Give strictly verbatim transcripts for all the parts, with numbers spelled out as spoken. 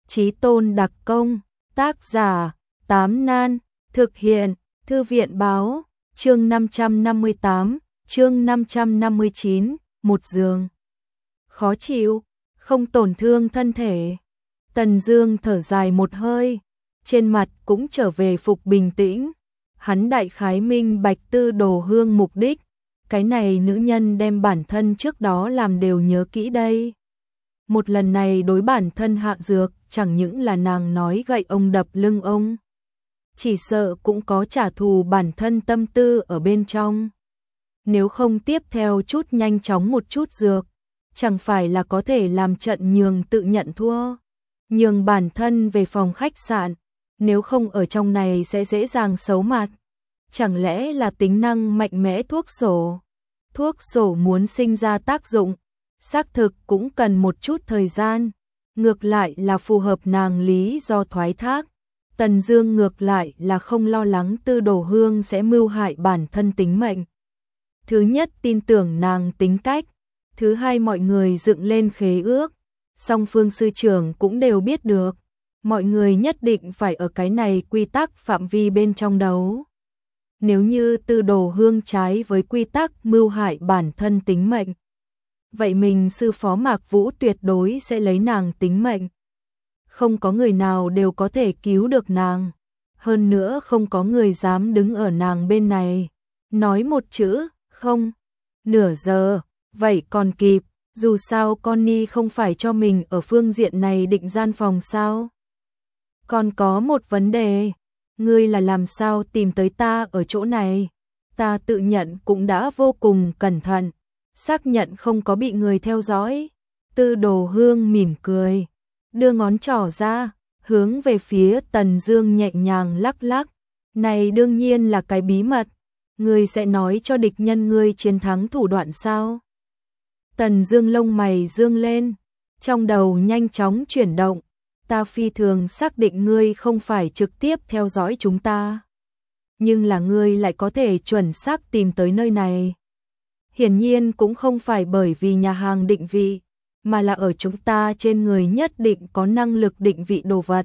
Chí tôn đặc công, tác giả, Tám Nan, thực hiện, Thư viện báo, chương năm trăm năm mươi tám, chương năm trăm năm mươi chín, một giường. Khó chịu, không tổn thương thân thể. Tần Dương thở dài một hơi, trên mặt cũng trở về phục bình tĩnh. Hắn đại khái minh bạch Tư Đồ Hương mục đích, cái này nữ nhân đem bản thân trước đó làm đều nhớ kỹ đây. Một lần này đối bản thân hạ dược, chẳng những là nàng nói gậy ông đập lưng ông, chỉ sợ cũng có trả thù bản thân tâm tư ở bên trong. Nếu không tiếp theo chút nhanh chóng một chút dược, chẳng phải là có thể làm trận nhường tự nhận thua, nhường bản thân về phòng khách sạn, nếu không ở trong này sẽ dễ dàng xấu mặt. Chẳng lẽ là tính năng mạnh mẽ thuốc sổ? Thuốc sổ muốn sinh ra tác dụng, xác thực cũng cần một chút thời gian, ngược lại là phù hợp nàng lý do thoái thác. Tần Dương ngược lại là không lo lắng Tư Đồ Hương sẽ mưu hại bản thân tính mệnh. Thứ nhất tin tưởng nàng tính cách, thứ hai mọi người dựng lên khế ước, song phương sư trưởng cũng đều biết được, mọi người nhất định phải ở cái này quy tắc phạm vi bên trong đấu. Nếu như Tư Đồ Hương trái với quy tắc mưu hại bản thân tính mệnh, vậy mình sư phó Mạc Vũ tuyệt đối sẽ lấy nàng tính mệnh. Không có người nào đều có thể cứu được nàng, hơn nữa không có người dám đứng ở nàng bên này. Nói một chữ, không, nửa giờ, vậy còn kịp, dù sao Connie không phải cho mình ở phương diện này định gian phòng sao. Còn có một vấn đề, ngươi là làm sao tìm tới ta ở chỗ này? Ta tự nhận cũng đã vô cùng cẩn thận, xác nhận không có bị người theo dõi. Tư Đồ Hương mỉm cười, đưa ngón trỏ ra, hướng về phía Tần Dương nhẹ nhàng lắc lắc. Này đương nhiên là cái bí mật, ngươi sẽ nói cho địch nhân ngươi chiến thắng thủ đoạn sao? Tần Dương lông mày dương lên, trong đầu nhanh chóng chuyển động. Ta phi thường xác định ngươi không phải trực tiếp theo dõi chúng ta, nhưng là ngươi lại có thể chuẩn xác tìm tới nơi này. Hiển nhiên cũng không phải bởi vì nhà hàng định vị, mà là ở chúng ta trên người nhất định có năng lực định vị đồ vật.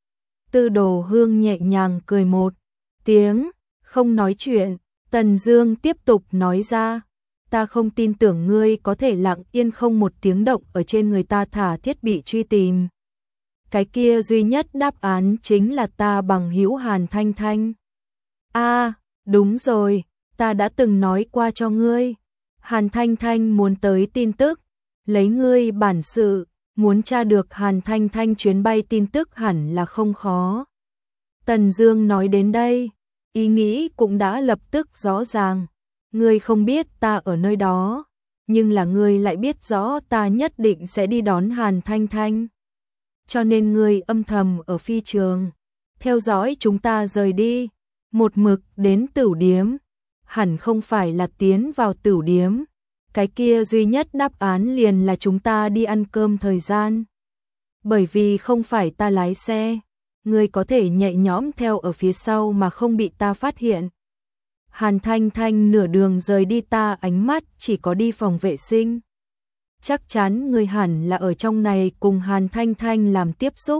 Tư Đồ Hương nhẹ nhàng cười một tiếng, không nói chuyện. Tần Dương tiếp tục nói ra, ta không tin tưởng ngươi có thể lặng yên không một tiếng động ở trên người ta thả thiết bị truy tìm. Cái kia duy nhất đáp án chính là ta bằng hữu Hàn Thanh Thanh. A, à, đúng rồi, ta đã từng nói qua cho ngươi. Hàn Thanh Thanh muốn tới tin tức, lấy ngươi bản sự, muốn tra được Hàn Thanh Thanh chuyến bay tin tức hẳn là không khó. Tần Dương nói đến đây, ý nghĩ cũng đã lập tức rõ ràng. Ngươi không biết ta ở nơi đó, nhưng là ngươi lại biết rõ ta nhất định sẽ đi đón Hàn Thanh Thanh. Cho nên ngươi âm thầm ở phi trường, theo dõi chúng ta rời đi, một mực đến tửu điếm, hẳn không phải là tiến vào tửu điếm. Cái kia duy nhất đáp án liền là chúng ta đi ăn cơm thời gian. Bởi vì không phải ta lái xe, ngươi có thể nhẹ nhõm theo ở phía sau mà không bị ta phát hiện. Hàn Thanh Thanh nửa đường rời đi ta ánh mắt chỉ có đi phòng vệ sinh. Chắc chắn ngươi hẳn là ở trong này cùng Hàn Thanh Thanh làm tiếp xúc.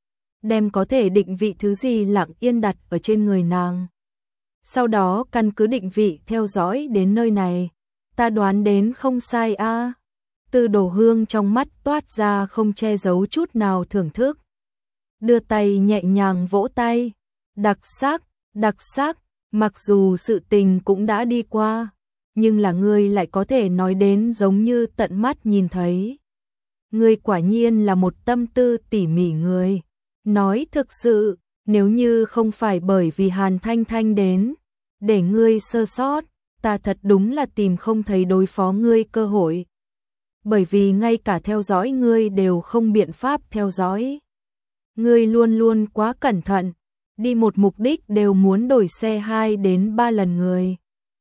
Đem có thể định vị thứ gì lặng yên đặt ở trên người nàng. Sau đó căn cứ định vị theo dõi đến nơi này. Ta đoán đến không sai a. À. Tư Đồ Hương trong mắt toát ra không che giấu chút nào thưởng thức. Đưa tay nhẹ nhàng vỗ tay. Đặc sắc, đặc sắc, mặc dù sự tình cũng đã đi qua, nhưng là ngươi lại có thể nói đến giống như tận mắt nhìn thấy. Ngươi quả nhiên là một tâm tư tỉ mỉ người. Nói thực sự, nếu như không phải bởi vì Hàn Thanh Thanh đến, để ngươi sơ sót, ta thật đúng là tìm không thấy đối phó ngươi cơ hội. Bởi vì ngay cả theo dõi ngươi đều không biện pháp theo dõi. Ngươi luôn luôn quá cẩn thận, đi một mục đích đều muốn đổi xe hai đến ba lần người.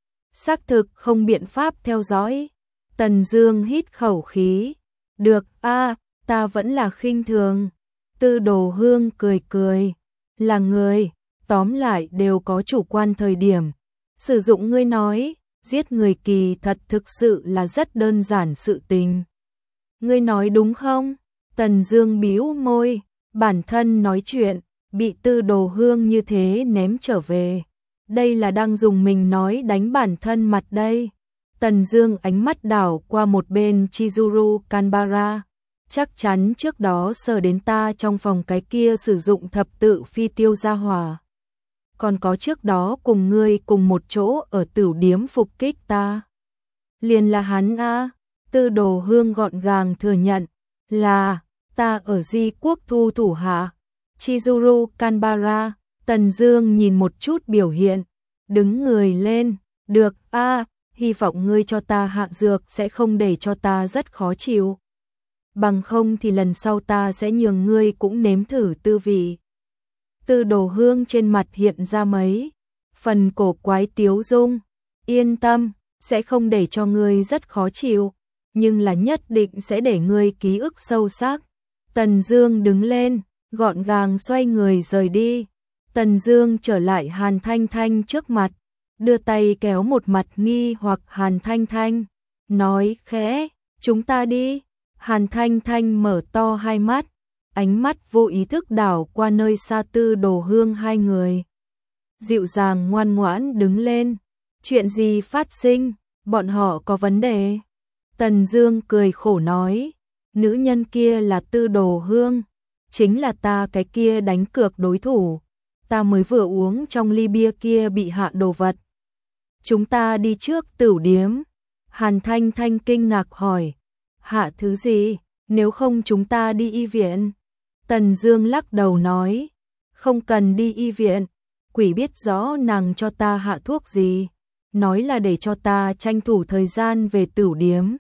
Xác thực không biện pháp theo dõi. Tần Dương hít khẩu khí. Được a, à, ta vẫn là khinh thường. Tư Đồ Hương cười cười. Là người, tóm lại đều có chủ quan thời điểm. Sử dụng ngươi nói, giết người kỳ thật thực sự là rất đơn giản sự tình. Ngươi nói đúng không? Tần Dương bĩu môi. Bản thân nói chuyện, bị Tư Đồ Hương như thế ném trở về. Đây là đang dùng mình nói đánh bản thân mặt đây. Tần Dương ánh mắt đảo qua một bên Chizuru Kanbara. Chắc chắn trước đó sờ đến ta trong phòng cái kia sử dụng thập tự phi tiêu gia hỏa. Còn có trước đó cùng ngươi cùng một chỗ ở Tửu Điếm phục kích ta. Liền là hắn a. Tư Đồ Hương gọn gàng thừa nhận, là ta ở Di Quốc thu thủ hạ. Chizuru Kanbara. Tần Dương nhìn một chút biểu hiện, đứng người lên, được a, hy vọng ngươi cho ta hạ dược sẽ không để cho ta rất khó chịu. Bằng không thì lần sau ta sẽ nhường ngươi cũng nếm thử tư vị. Tư Đồ Hương trên mặt hiện ra mấy phần cổ quái tiếu dung, yên tâm, sẽ không để cho ngươi rất khó chịu, nhưng là nhất định sẽ để ngươi ký ức sâu sắc. Tần Dương đứng lên, gọn gàng xoay người rời đi. Tần Dương trở lại Hàn Thanh Thanh trước mặt, đưa tay kéo một mặt nghi hoặc Hàn Thanh Thanh, nói khẽ, chúng ta đi. Hàn Thanh Thanh mở to hai mắt, ánh mắt vô ý thức đảo qua nơi xa Tư Đồ Hương hai người. Dịu dàng ngoan ngoãn đứng lên, chuyện gì phát sinh, bọn họ có vấn đề. Tần Dương cười khổ nói, nữ nhân kia là Tư Đồ Hương, chính là ta cái kia đánh cược đối thủ. Ta mới vừa uống trong ly bia kia bị hạ đồ vật. Chúng ta đi trước Tửu Điếm. Hàn Thanh Thanh kinh ngạc hỏi, hạ thứ gì, nếu không chúng ta đi y viện. Tần Dương lắc đầu nói, không cần đi y viện, quỷ biết rõ nàng cho ta hạ thuốc gì, nói là để cho ta tranh thủ thời gian về Tửu Điếm.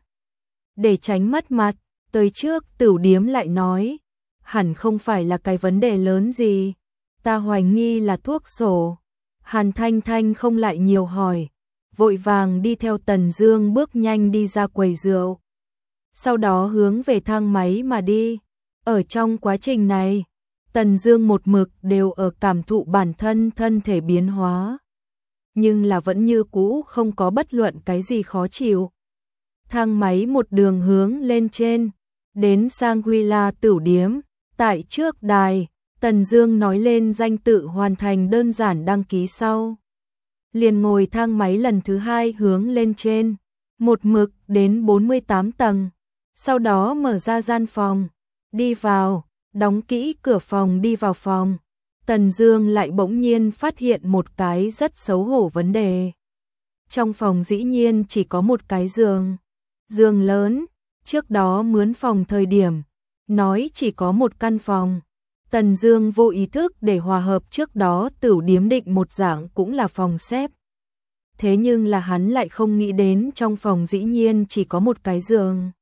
Để tránh mất mặt, tới trước Tửu Điếm lại nói, hẳn không phải là cái vấn đề lớn gì, ta hoài nghi là thuốc sổ. Hàn Thanh Thanh không lại nhiều hỏi, vội vàng đi theo Tần Dương bước nhanh đi ra quầy rượu. Sau đó hướng về thang máy mà đi. Ở trong quá trình này, Tần Dương một mực đều ở cảm thụ bản thân thân thể biến hóa, nhưng là vẫn như cũ không có bất luận cái gì khó chịu. Thang máy một đường hướng lên trên, đến Shangri-La Tửu Điếm, tại trước đài, Tần Dương nói lên danh tự hoàn thành đơn giản đăng ký sau. Liền ngồi thang máy lần thứ hai hướng lên trên, một mực đến bốn mươi tám tầng. Sau đó mở ra gian phòng, đi vào, đóng kỹ cửa phòng đi vào phòng. Tần Dương lại bỗng nhiên phát hiện một cái rất xấu hổ vấn đề. Trong phòng dĩ nhiên chỉ có một cái giường, giường lớn, trước đó mướn phòng thời điểm, nói chỉ có một căn phòng. Tần Dương vô ý thức để hòa hợp trước đó Tửu Điếm định một dạng cũng là phòng xếp. Thế nhưng là hắn lại không nghĩ đến trong phòng dĩ nhiên chỉ có một cái giường.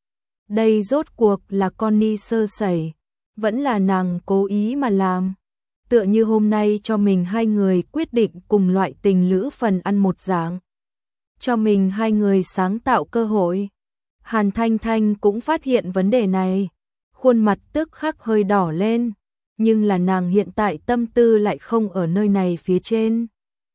Đây rốt cuộc là Connie sơ sẩy, vẫn là nàng cố ý mà làm. Tựa như hôm nay cho mình hai người quyết định cùng loại tình lữ phần ăn một dạng. Cho mình hai người sáng tạo cơ hội. Hàn Thanh Thanh cũng phát hiện vấn đề này, khuôn mặt tức khắc hơi đỏ lên, nhưng là nàng hiện tại tâm tư lại không ở nơi này phía trên,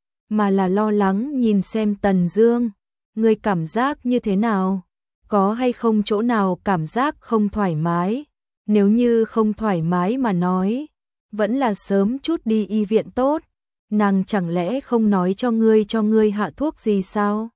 mà là lo lắng nhìn xem Tần Dương, ngươi cảm giác như thế nào? Có hay không chỗ nào cảm giác không thoải mái? Nếu như không thoải mái mà nói, vẫn là sớm chút đi y viện tốt, nàng chẳng lẽ không nói cho ngươi cho ngươi hạ thuốc gì sao?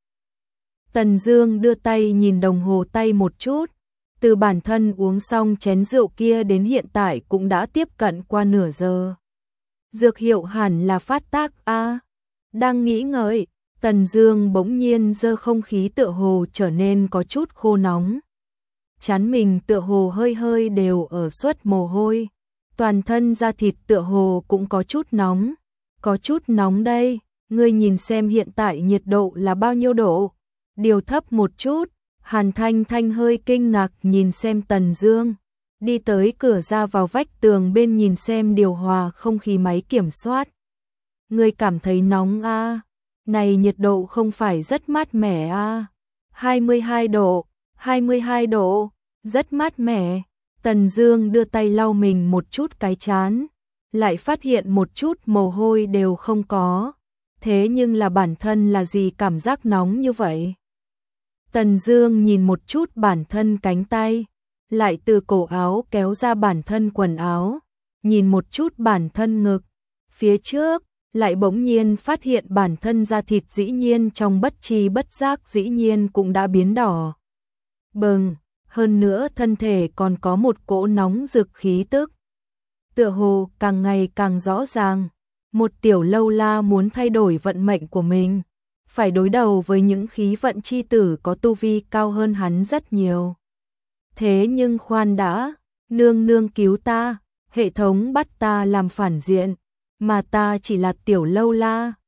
Tần Dương đưa tay nhìn đồng hồ tay một chút, từ bản thân uống xong chén rượu kia đến hiện tại cũng đã tiếp cận qua nửa giờ. Dược hiệu hẳn là phát tác a. Đang nghĩ ngợi, Tần Dương bỗng nhiên giơ không khí tựa hồ trở nên có chút khô nóng. Trán mình tựa hồ hơi hơi đều ở xuất mồ hôi, toàn thân da thịt tựa hồ cũng có chút nóng, có chút nóng đây, ngươi nhìn xem hiện tại nhiệt độ là bao nhiêu độ? Điều thấp một chút. Hàn Thanh Thanh hơi kinh ngạc nhìn xem Tần Dương, đi tới cửa ra vào vách tường bên nhìn xem điều hòa không khí máy kiểm soát. Ngươi cảm thấy nóng a? À? Này nhiệt độ không phải rất mát mẻ a? À? hai mươi hai độ, hai mươi hai độ, rất mát mẻ. Tần Dương đưa tay lau mình một chút cái trán, lại phát hiện một chút mồ hôi đều không có. Thế nhưng là bản thân là gì cảm giác nóng như vậy? Tần Dương nhìn một chút bản thân cánh tay, lại từ cổ áo kéo ra bản thân quần áo, nhìn một chút bản thân ngực, phía trước, lại bỗng nhiên phát hiện bản thân da thịt dĩ nhiên trong bất tri bất giác dĩ nhiên cũng đã biến đỏ. Bừng, hơn nữa thân thể còn có một cỗ nóng rực khí tức. Tựa hồ càng ngày càng rõ ràng, một tiểu lâu la muốn thay đổi vận mệnh của mình, phải đối đầu với những khí vận chi tử có tu vi cao hơn hắn rất nhiều. Thế nhưng khoan đã, nương nương cứu ta, hệ thống bắt ta làm phản diện, mà ta chỉ là tiểu lâu la,